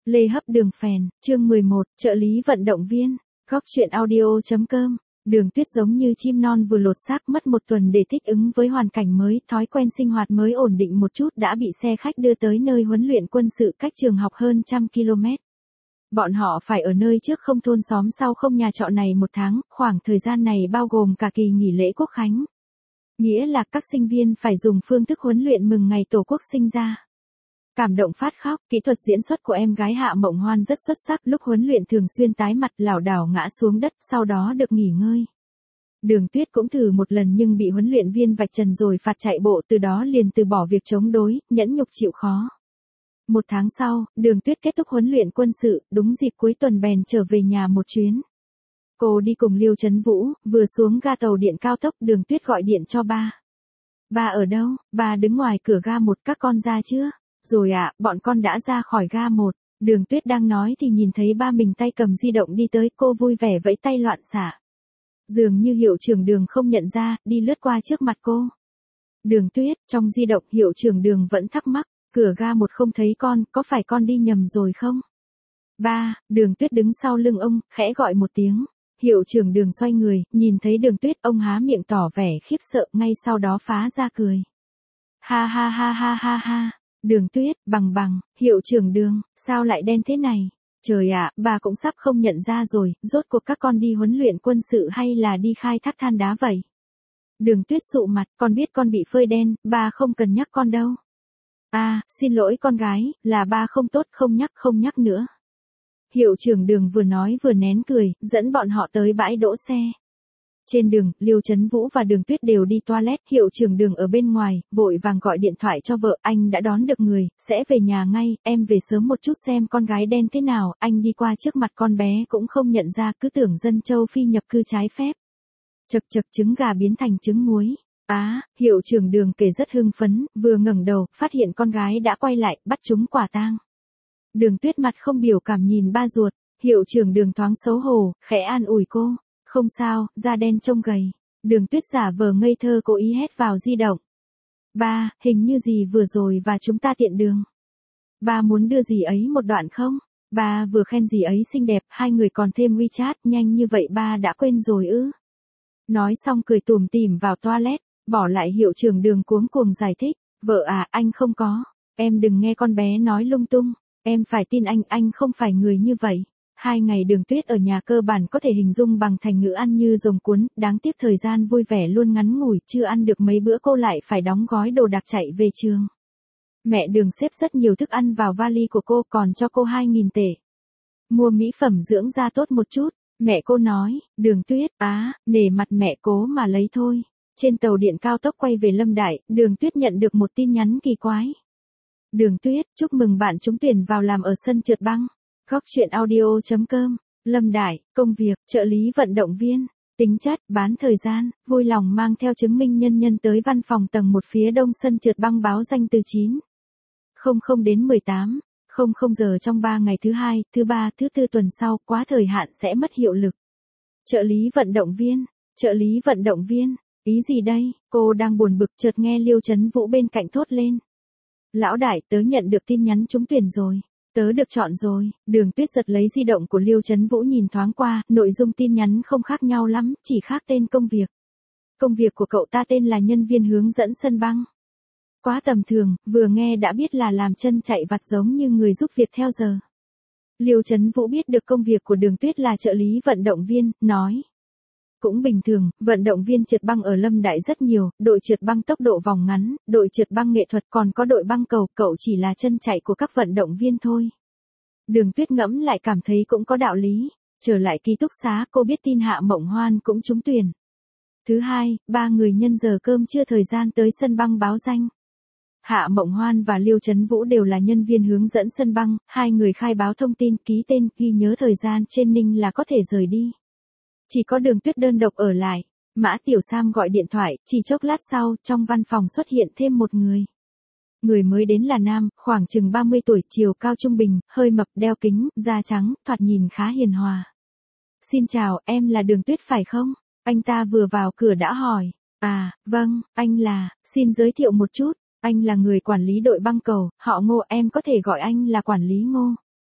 Lê Hấp Đường Phèn, chương 11, trợ lý vận động viên, góc chuyện audio.com. Đường Tuyết giống như chim non vừa lột xác mất một tuần để thích ứng với hoàn cảnh mới, thói quen sinh hoạt mới ổn định một chút đã bị xe khách đưa tới nơi huấn luyện quân sự cách trường học hơn 100 km. Bọn họ phải ở nơi trước không thôn xóm sau không nhà trọ này một tháng, khoảng thời gian này bao gồm cả kỳ nghỉ lễ Quốc khánh. Nghĩa là các sinh viên phải dùng phương thức huấn luyện mừng ngày Tổ quốc sinh ra. Cảm động phát khóc, kỹ thuật diễn xuất của em gái Hạ Mộng Hoan rất xuất sắc, lúc huấn luyện thường xuyên tái mặt lảo đảo ngã xuống đất, sau đó được nghỉ ngơi. Đường Tuyết cũng thử một lần nhưng bị huấn luyện viên vạch trần rồi phạt chạy bộ, từ đó liền từ bỏ việc chống đối, nhẫn nhục chịu khó. Một tháng sau, Đường Tuyết kết thúc huấn luyện quân sự, đúng dịp cuối tuần bèn trở về nhà một chuyến. Cô đi cùng Liêu Chấn Vũ, vừa xuống ga tàu điện cao tốc, Đường Tuyết gọi điện cho ba. Ba ở đâu? Ba đứng ngoài cửa ga một, các con ra chưa? Rồi ạ, bọn con đã ra khỏi ga một. Đường Tuyết đang nói thì nhìn thấy ba mình tay cầm di động đi tới, cô vui vẻ vẫy tay loạn xạ. Dường như hiệu trưởng Đường không nhận ra, đi lướt qua trước mặt cô. Đường Tuyết, trong di động hiệu trưởng Đường vẫn thắc mắc, cửa ga một không thấy con, có phải con đi nhầm rồi không? Ba, Đường Tuyết đứng sau lưng ông, khẽ gọi một tiếng. Hiệu trưởng Đường xoay người, nhìn thấy Đường Tuyết, ông há miệng tỏ vẻ khiếp sợ, ngay sau đó phá ra cười. Ha ha ha ha ha ha. Đường Tuyết, bằng, hiệu trưởng Đường, sao lại đen thế này? Trời ạ, bà cũng sắp không nhận ra rồi, rốt cuộc các con đi huấn luyện quân sự hay là đi khai thác than đá vậy? Đường Tuyết sụ mặt, con biết con bị phơi đen, ba không cần nhắc con đâu. À, xin lỗi con gái, là ba không tốt, không nhắc nữa. Hiệu trưởng Đường vừa nói vừa nén cười, dẫn bọn họ tới bãi đỗ xe. Trên đường, Liêu Chấn Vũ và Đường Tuyết đều đi toilet, hiệu trưởng Đường ở bên ngoài, vội vàng gọi điện thoại cho vợ, anh đã đón được người, sẽ về nhà ngay, em về sớm một chút xem con gái đen thế nào, anh đi qua trước mặt con bé cũng không nhận ra, cứ tưởng dân châu Phi nhập cư trái phép. Chật trứng gà biến thành trứng muối. Hiệu trưởng Đường kể rất hưng phấn, vừa ngẩng đầu, phát hiện con gái đã quay lại, bắt chúng quả tang. Đường Tuyết mặt không biểu cảm nhìn ba ruột, hiệu trưởng Đường thoáng xấu hổ, khẽ an ủi cô. Không sao, da đen trông gầy. Đường Tuyết giả vờ ngây thơ cố ý hét vào di động. Ba, hình như gì vừa rồi và chúng ta tiện đường. Ba muốn đưa gì ấy một đoạn không? Ba vừa khen gì ấy xinh đẹp, hai người còn thêm WeChat, nhanh như vậy ba đã quên rồi ư? Nói xong cười tủm tỉm vào toilet, bỏ lại hiệu trưởng Đường cuống cuồng giải thích. Vợ à, anh không có. Em đừng nghe con bé nói lung tung. Em phải tin anh không phải người như vậy. 2 ngày Đường Tuyết ở nhà cơ bản có thể hình dung bằng thành ngữ ăn như rồng cuốn, đáng tiếc thời gian vui vẻ luôn ngắn ngủi, chưa ăn được mấy bữa cô lại phải đóng gói đồ đạc chạy về trường. Mẹ Đường xếp rất nhiều thức ăn vào vali của cô, còn cho cô 2.000 tệ. Mua mỹ phẩm dưỡng da tốt một chút, mẹ cô nói. Đường Tuyết, nể mặt mẹ cố mà lấy thôi. Trên tàu điện cao tốc quay về Lâm Đại, Đường Tuyết nhận được một tin nhắn kỳ quái. Đường Tuyết, chúc mừng bạn trúng tuyển vào làm ở sân trượt băng. Góc chuyện audio.com, Lâm Đại, công việc, trợ lý vận động viên, tính chất, bán thời gian, vui lòng mang theo chứng minh nhân tới văn phòng tầng 1 phía đông sân trượt băng, báo danh từ 9:00 đến 18:00 giờ trong 3 ngày thứ 2, thứ 3, thứ 4 tuần sau, quá thời hạn sẽ mất hiệu lực. Trợ lý vận động viên, ý gì đây? Cô đang buồn bực chợt nghe Liêu Chấn Vũ bên cạnh thốt lên. Lão Đại, tớ nhận được tin nhắn trúng tuyển rồi. Tớ được chọn rồi. Đường Tuyết giật lấy di động của Liêu Chấn Vũ nhìn thoáng qua, nội dung tin nhắn không khác nhau lắm, chỉ khác tên công việc. Công việc của cậu ta tên là nhân viên hướng dẫn sân băng. Quá tầm thường, vừa nghe đã biết là làm chân chạy vặt giống như người giúp việc theo giờ. Liêu Chấn Vũ biết được công việc của Đường Tuyết là trợ lý vận động viên, nói. Cũng bình thường, vận động viên trượt băng ở Lâm Đại rất nhiều, đội trượt băng tốc độ vòng ngắn, đội trượt băng nghệ thuật, còn có đội băng cầu, cậu chỉ là chân chạy của các vận động viên thôi. Đường Tuyết ngẫm lại cảm thấy cũng có đạo lý. Trở lại ký túc xá, cô biết tin Hạ Mộng Hoan cũng trúng tuyển. Thứ hai, 3 người nhân giờ cơm trưa thời gian tới sân băng báo danh. Hạ Mộng Hoan và Liêu Chấn Vũ đều là nhân viên hướng dẫn sân băng, 2 người khai báo thông tin, ký tên, ghi nhớ thời gian trên ninh là có thể rời đi. Chỉ có Đường Tuyết đơn độc ở lại. Mã Tiểu Sam gọi điện thoại, chỉ chốc lát sau, trong văn phòng xuất hiện thêm một người. Người mới đến là nam, khoảng chừng 30 tuổi, chiều cao trung bình, hơi mập, đeo kính, da trắng, thoạt nhìn khá hiền hòa. Xin chào, em là Đường Tuyết phải không? Anh ta vừa vào cửa đã hỏi. À, vâng, anh là, xin giới thiệu một chút, anh là người quản lý đội băng cầu, họ Ngô, em có thể gọi anh là quản lý Ngô.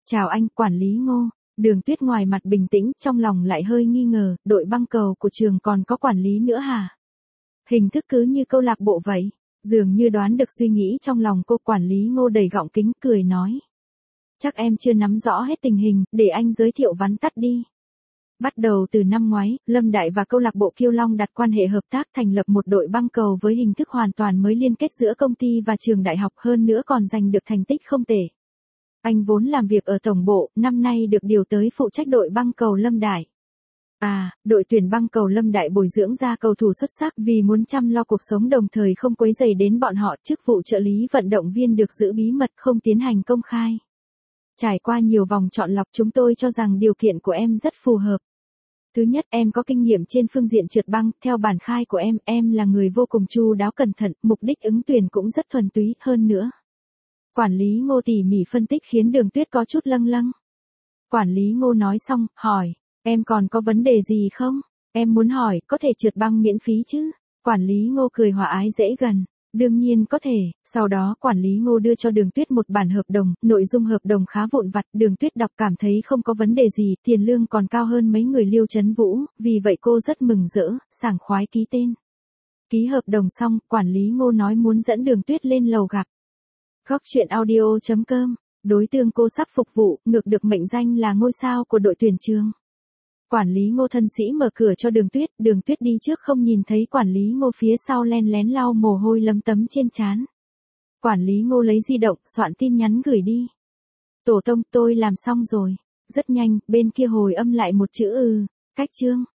Chào anh, quản lý Ngô. Đường Tuyết ngoài mặt bình tĩnh, trong lòng lại hơi nghi ngờ, đội băng cầu của trường còn có quản lý nữa hả? Hình thức cứ như câu lạc bộ vậy. Dường như đoán được suy nghĩ trong lòng cô, quản lý Ngô đầy gọng kính, cười nói. Chắc em chưa nắm rõ hết tình hình, để anh giới thiệu vắn tắt đi. Bắt đầu từ năm ngoái, Lâm Đại và câu lạc bộ Kiêu Long đặt quan hệ hợp tác thành lập một đội băng cầu với hình thức hoàn toàn mới liên kết giữa công ty và trường đại học, hơn nữa còn giành được thành tích không tệ. Anh vốn làm việc ở tổng bộ, năm nay được điều tới phụ trách đội băng cầu Lâm Đại. Đội tuyển băng cầu Lâm Đại bồi dưỡng ra cầu thủ xuất sắc vì muốn chăm lo cuộc sống đồng thời không quấy rầy đến bọn họ, chức vụ trợ lý vận động viên được giữ bí mật không tiến hành công khai. Trải qua nhiều vòng chọn lọc, chúng tôi cho rằng điều kiện của em rất phù hợp. Thứ nhất, em có kinh nghiệm trên phương diện trượt băng, theo bản khai của em là người vô cùng chu đáo cẩn thận, mục đích ứng tuyển cũng rất thuần túy, hơn nữa. Quản lý Ngô tỉ mỉ phân tích khiến Đường Tuyết có chút lâng lâng. Quản lý Ngô nói xong, hỏi, em còn có vấn đề gì không? Em muốn hỏi, có thể trượt băng miễn phí chứ? Quản lý Ngô cười hòa ái dễ gần. Đương nhiên có thể. Sau đó quản lý Ngô đưa cho Đường Tuyết một bản hợp đồng, nội dung hợp đồng khá vụn vặt, Đường Tuyết đọc cảm thấy không có vấn đề gì, tiền lương còn cao hơn mấy người Liêu Chấn Vũ, vì vậy cô rất mừng rỡ, sảng khoái ký tên. Ký hợp đồng xong, quản lý Ngô nói muốn dẫn Đường Tuyết lên lầu gặp. Góc truyện audio.com, đối tượng cô sắp phục vụ, ngược được mệnh danh là ngôi sao của đội tuyển trường. Quản lý Ngô thân sĩ mở cửa cho Đường Tuyết đi trước không nhìn thấy quản lý Ngô phía sau len lén lau mồ hôi lấm tấm trên trán. Quản lý Ngô lấy di động, soạn tin nhắn gửi đi. Tổ tông, tôi làm xong rồi. Rất nhanh, bên kia hồi âm lại một chữ cách chương.